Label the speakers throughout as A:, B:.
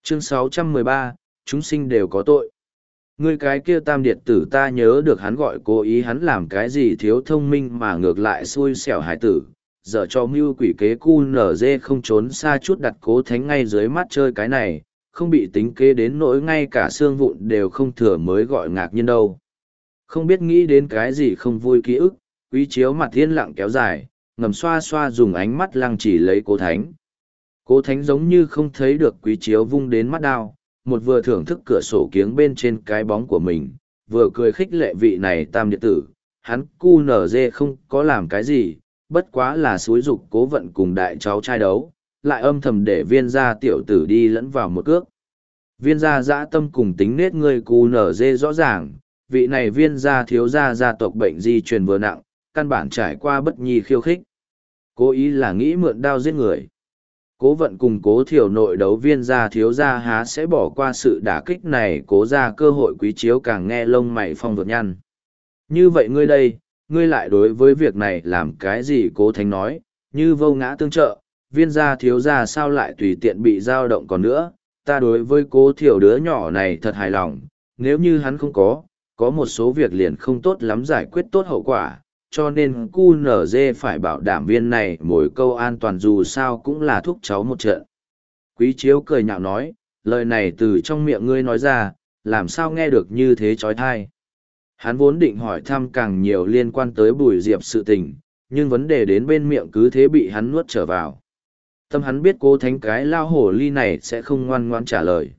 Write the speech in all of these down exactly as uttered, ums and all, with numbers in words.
A: Chương sáu trăm mười ba, chúng sinh đều có tội. Ngươi cái kia tam điệt tử ta nhớ được hắn gọi cố ý hắn làm cái gì thiếu thông minh mà ngược lại xui xẻo hải tử, dở cho mưu quỷ kế cu nở dê không trốn xa chút đặt cố thánh ngay dưới mắt chơi cái này, không bị tính kế đến nỗi ngay cả xương vụn đều không thừa mới gọi ngạc nhiên đâu. Không biết nghĩ đến cái gì không vui ký ức, quý chiếu mặt yên lặng kéo dài, ngầm xoa xoa dùng ánh mắt lăng chỉ lấy cố thánh. Cố thánh giống như không thấy được quý chiếu vung đến mắt đao, một vừa thưởng thức cửa sổ kiếng bên trên cái bóng của mình, vừa cười khích lệ vị này tam điện tử, hắn cu nở dê không có làm cái gì, bất quá là xúi dục cố vận cùng đại cháu trai đấu, lại âm thầm để viên gia tiểu tử đi lẫn vào một cước. Viên gia dã tâm cùng tính nết người cu nở dê rõ ràng, vị này viên gia thiếu gia gia tộc bệnh di truyền vừa nặng, căn bản trải qua bất nhi khiêu khích. Cố ý là nghĩ mượn đao giết người. Cố vận cùng cố thiểu nội đấu viên gia thiếu gia há sẽ bỏ qua sự đả kích này, cố ra cơ hội quý chiếu càng nghe lông mày phong vượt nhăn. Như vậy ngươi đây, ngươi lại đối với việc này làm cái gì? Cố thánh nói, như vô ngã tương trợ, viên gia thiếu gia sao lại tùy tiện bị dao động còn nữa, ta đối với cố thiểu đứa nhỏ này thật hài lòng, nếu như hắn không có, có một số việc liền không tốt lắm giải quyết tốt hậu quả, cho nên cu nở dê phải bảo đảm viên này mỗi câu an toàn dù sao cũng là thuốc cháu một trận. Quý chiếu cười nhạo nói, lời này từ trong miệng ngươi nói ra, làm sao nghe được như thế trói thai. Hắn vốn định hỏi thăm càng nhiều liên quan tới Bùi Diệp sự tình, nhưng vấn đề đến bên miệng cứ thế bị hắn nuốt trở vào. Tâm hắn biết cố thánh cái lao hổ ly này sẽ không ngoan ngoan trả lời.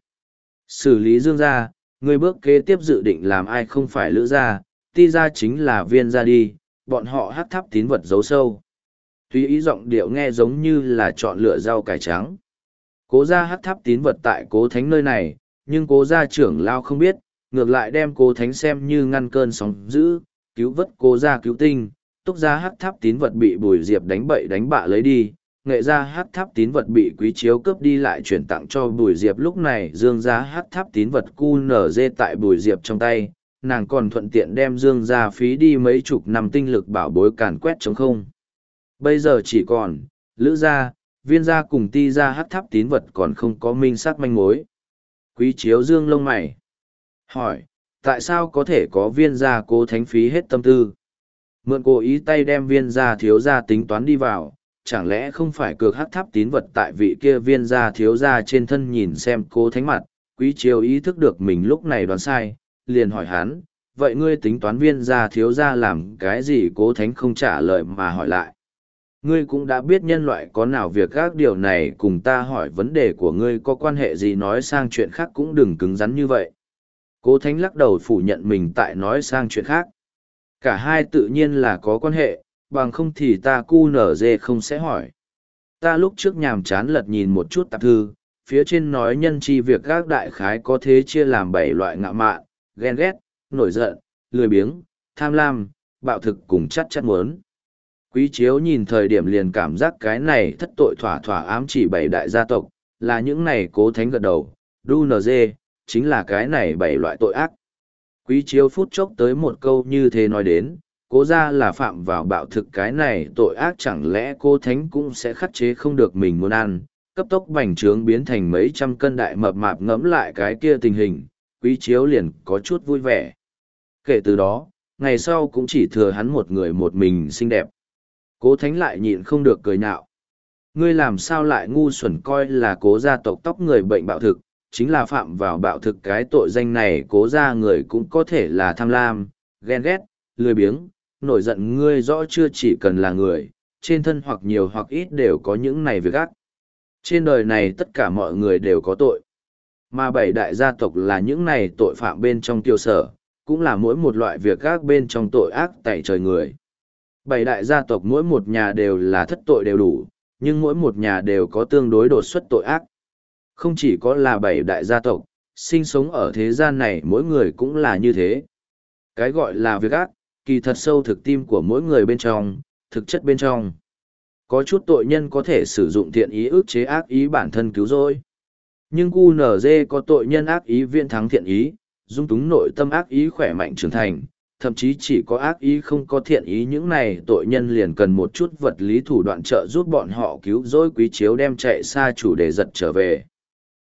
A: Xử lý Dương gia, người bước kế tiếp dự định làm ai không phải Lữ gia, Ti gia chính là Viên gia đi, bọn họ hắc tháp tín vật giấu sâu. Tuy ý giọng điệu nghe giống như là chọn lựa rau cải trắng. Cố gia hắc tháp tín vật tại cố thánh nơi này, nhưng cố gia trưởng lao không biết, ngược lại đem cố thánh xem như ngăn cơn sóng dữ, cứu vớt cố gia cứu tinh. Túc gia hắc tháp tín vật bị Bùi Diệp đánh bậy đánh bạ lấy đi, Nghệ gia hắc tháp tín vật bị Quý chiếu cướp đi lại chuyển tặng cho Bùi Diệp. Lúc này Dương gia hắc tháp tín vật cu nở dê tại Bùi Diệp trong tay, nàng còn thuận tiện đem Dương gia phí đi mấy chục năm tinh lực bảo bối càn quét trống không. Bây giờ chỉ còn Lữ gia, Viên gia cùng Ti gia hắc tháp tín vật còn không có minh xác manh mối. Quý chiếu dương lông mày, hỏi, tại sao có thể có Viên gia cố thánh phí hết tâm tư? Mượn cố ý tay đem Viên gia thiếu gia tính toán đi vào, chẳng lẽ không phải cược hắc tháp tín vật tại vị kia Viên gia thiếu gia trên thân nhìn xem cố thánh mặt? Quý chiếu ý thức được mình lúc này đoán sai, liền hỏi hắn, vậy ngươi tính toán Viên gia thiếu gia làm cái gì? Cố thánh không trả lời mà hỏi lại. Ngươi cũng đã biết nhân loại có nào việc các điều này cùng ta hỏi vấn đề của ngươi có quan hệ gì, nói sang chuyện khác cũng đừng cứng rắn như vậy. Cố thánh lắc đầu phủ nhận mình tại nói sang chuyện khác. Cả hai tự nhiên là có quan hệ, bằng không thì ta cu nở dê không sẽ hỏi. Ta lúc trước nhàm chán lật nhìn một chút tạp thư, phía trên nói nhân chi việc các đại khái có thế chia làm bảy loại ngạo mạn, ghen ghét, nổi giận, lười biếng, tham lam, bạo thực cùng chắc chắc muốn. Quý chiếu nhìn thời điểm liền cảm giác cái này thất tội thỏa thỏa ám chỉ bảy đại gia tộc, là những này cố thánh gật đầu, đu nờ dê, chính là cái này bảy loại tội ác. Quý chiếu phút chốc tới một câu như thế nói đến, cố ra là phạm vào bạo thực cái này tội ác, chẳng lẽ cô thánh cũng sẽ khắc chế không được mình muốn ăn, cấp tốc bành trướng biến thành mấy trăm cân đại mập mạp. Ngẫm lại cái kia tình hình, quý chiếu liền có chút vui vẻ. Kể từ đó, ngày sau cũng chỉ thừa hắn một người một mình xinh đẹp. Cố thánh lại nhịn không được cười nhạo. Ngươi làm sao lại ngu xuẩn coi là cố gia tộc tóc người bệnh bạo thực, chính là phạm vào bạo thực cái tội danh này cố gia người cũng có thể là tham lam, ghen ghét, lười biếng, nổi giận. Ngươi rõ chưa, chỉ cần là người, trên thân hoặc nhiều hoặc ít đều có những này việc ác. Trên đời này tất cả mọi người đều có tội. Mà bảy đại gia tộc là những này tội phạm bên trong tiêu sở, cũng là mỗi một loại việc ác bên trong tội ác tẩy trời người. Bảy đại gia tộc mỗi một nhà đều là thất tội đều đủ, nhưng mỗi một nhà đều có tương đối đột xuất tội ác. Không chỉ có là bảy đại gia tộc, sinh sống ở thế gian này mỗi người cũng là như thế. Cái gọi là việc ác, kỳ thật sâu thực tim của mỗi người bên trong, thực chất bên trong. Có chút tội nhân có thể sử dụng thiện ý ức chế ác ý bản thân cứu rỗi. Nhưng cu nở dê có tội nhân ác ý viễn thắng thiện ý, dung túng nội tâm ác ý khỏe mạnh trưởng thành. Thậm chí chỉ có ác ý không có thiện ý, những này tội nhân liền cần một chút vật lý thủ đoạn trợ giúp bọn họ cứu rỗi. Quý chiếu đem chạy xa chủ đề giật trở về.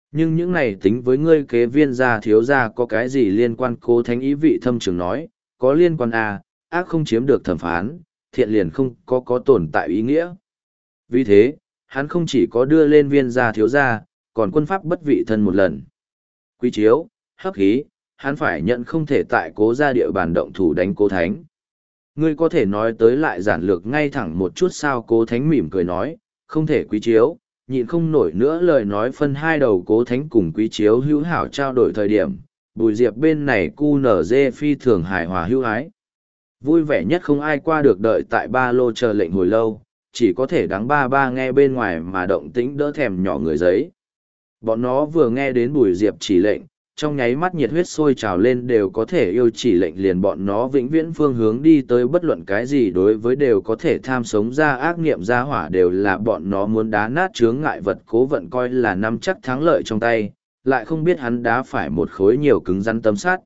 A: Nhưng những này tính với ngươi kế viên gia thiếu gia có cái gì liên quan? Cố thánh ý vị thâm trường nói, có liên quan à, ác không chiếm được thẩm phán, thiện liền không có có tồn tại ý nghĩa. Vì thế, hắn không chỉ có đưa lên viên gia thiếu gia, còn quân pháp bất vị thân một lần. Quý chiếu, hấp khí, hắn phải nhận không thể tại cố gia địa bàn động thủ đánh cố thánh. Ngươi có thể nói tới lại giản lược ngay thẳng một chút sao? Cố thánh mỉm cười nói, không thể. Quý chiếu, nhịn không nổi nữa lời nói phân hai đầu. Cố thánh cùng quý chiếu hữu hảo trao đổi thời điểm, Bùi Diệp bên này cu nở dê phi thường hài hòa hữu ái. Vui vẻ nhất không ai qua được đợi tại ba lô chờ lệnh hồi lâu, chỉ có thể đắng ba ba nghe bên ngoài mà động tĩnh đỡ thèm nhỏ người giấy. Bọn nó vừa nghe đến Bùi Diệp chỉ lệnh, trong nháy mắt nhiệt huyết sôi trào lên, đều có thể yêu chỉ lệnh liền. Bọn nó vĩnh viễn phương hướng đi tới bất luận cái gì đối với đều có thể tham sống ra ác nghiệm ra hỏa, đều là bọn nó muốn đá nát chướng ngại vật. Cố Vận coi là nắm chắc thắng lợi trong tay, lại không biết hắn đá phải một khối nhiều cứng rắn tấm sắt.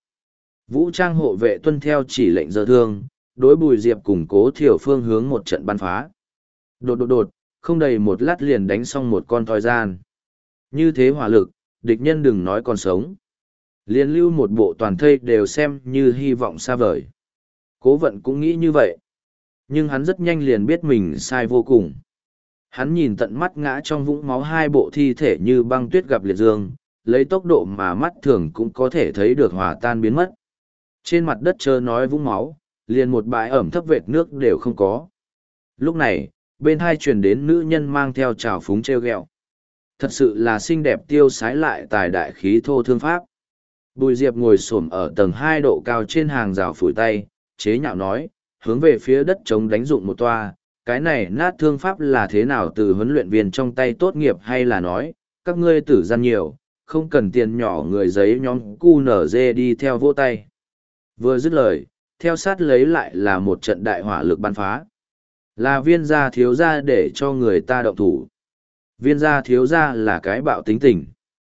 A: Vũ trang hộ vệ tuân theo chỉ lệnh giơ thương, đối Bùi Diệp cùng Cố Thiểu phương hướng một trận bắn phá. Đột đột đột, không đầy một lát liền đánh xong một con thoi gian. Như thế hỏa lực, địch nhân đừng nói còn sống. Liên lưu một bộ toàn thây đều xem như hy vọng xa vời. Cố Vận cũng nghĩ như vậy. Nhưng hắn rất nhanh liền biết mình sai vô cùng. Hắn nhìn tận mắt ngã trong vũng máu hai bộ thi thể như băng tuyết gặp liệt dương, lấy tốc độ mà mắt thường cũng có thể thấy được hòa tan biến mất. Trên mặt đất trơ nói vũng máu, liền một bãi ẩm thấp vệt nước đều không có. Lúc này, bên hai truyền đến nữ nhân mang theo trào phúng treo ghẹo. Thật sự là xinh đẹp tiêu sái lại tài đại khí thô thương pháp. Bùi Diệp ngồi xổm ở tầng hai độ cao trên hàng rào phủi tay, chế nhạo nói, hướng về phía đất trống đánh dụng một toa, cái này nát thương pháp là thế nào, từ huấn luyện viên trong tay tốt nghiệp hay là nói, các ngươi tử gian nhiều, không cần tiền nhỏ người giấy nhóm cu nở dê đi theo vỗ tay. Vừa dứt lời, theo sát lấy lại là một trận đại hỏa lực bắn phá. Là viên gia thiếu gia để cho người ta động thủ. Viên gia thiếu gia là cái bạo tính tình.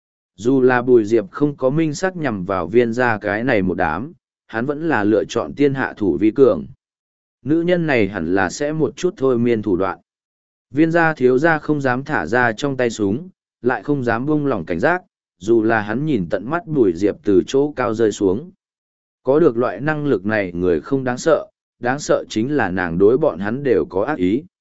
A: Dù là Bùi Diệp không có minh sắc nhằm vào viên gia cái này một đám, hắn vẫn là lựa chọn tiên hạ thủ vi cường. Nữ nhân này hẳn là sẽ một chút thôi miên thủ đoạn. Viên gia thiếu gia không dám thả ra trong tay súng, lại không dám buông lỏng cảnh giác, dù là hắn nhìn tận mắt Bùi Diệp từ chỗ cao rơi xuống. Có được loại năng lực này người không đáng sợ, đáng sợ chính là nàng đối bọn hắn đều có ác ý.